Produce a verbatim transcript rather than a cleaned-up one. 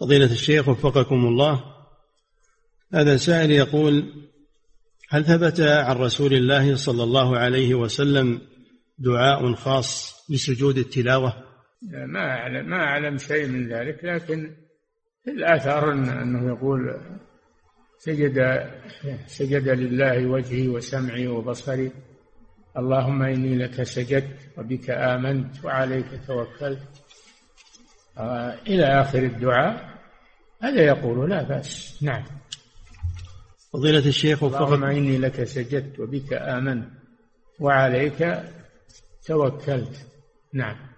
فضيلة الشيخ وفقكم الله، هذا سائل يقول: هل ثبت عن رسول الله صلى الله عليه وسلم دعاء خاص لسجود التلاوة؟ ما أعلم ما أعلم شيء من ذلك، لكن الآثار أنه يقول سجد سجد لله وجهي وسمعي وبصري، اللهم إني لك سجدت وبك آمنت وعليك توكلت آه إلى آخر الدعاء، هذا يقول لا بأس. نعم. فضيلة الشيخ اللهم إني لك سجدت وبك آمنت وعليك توكلت. نعم.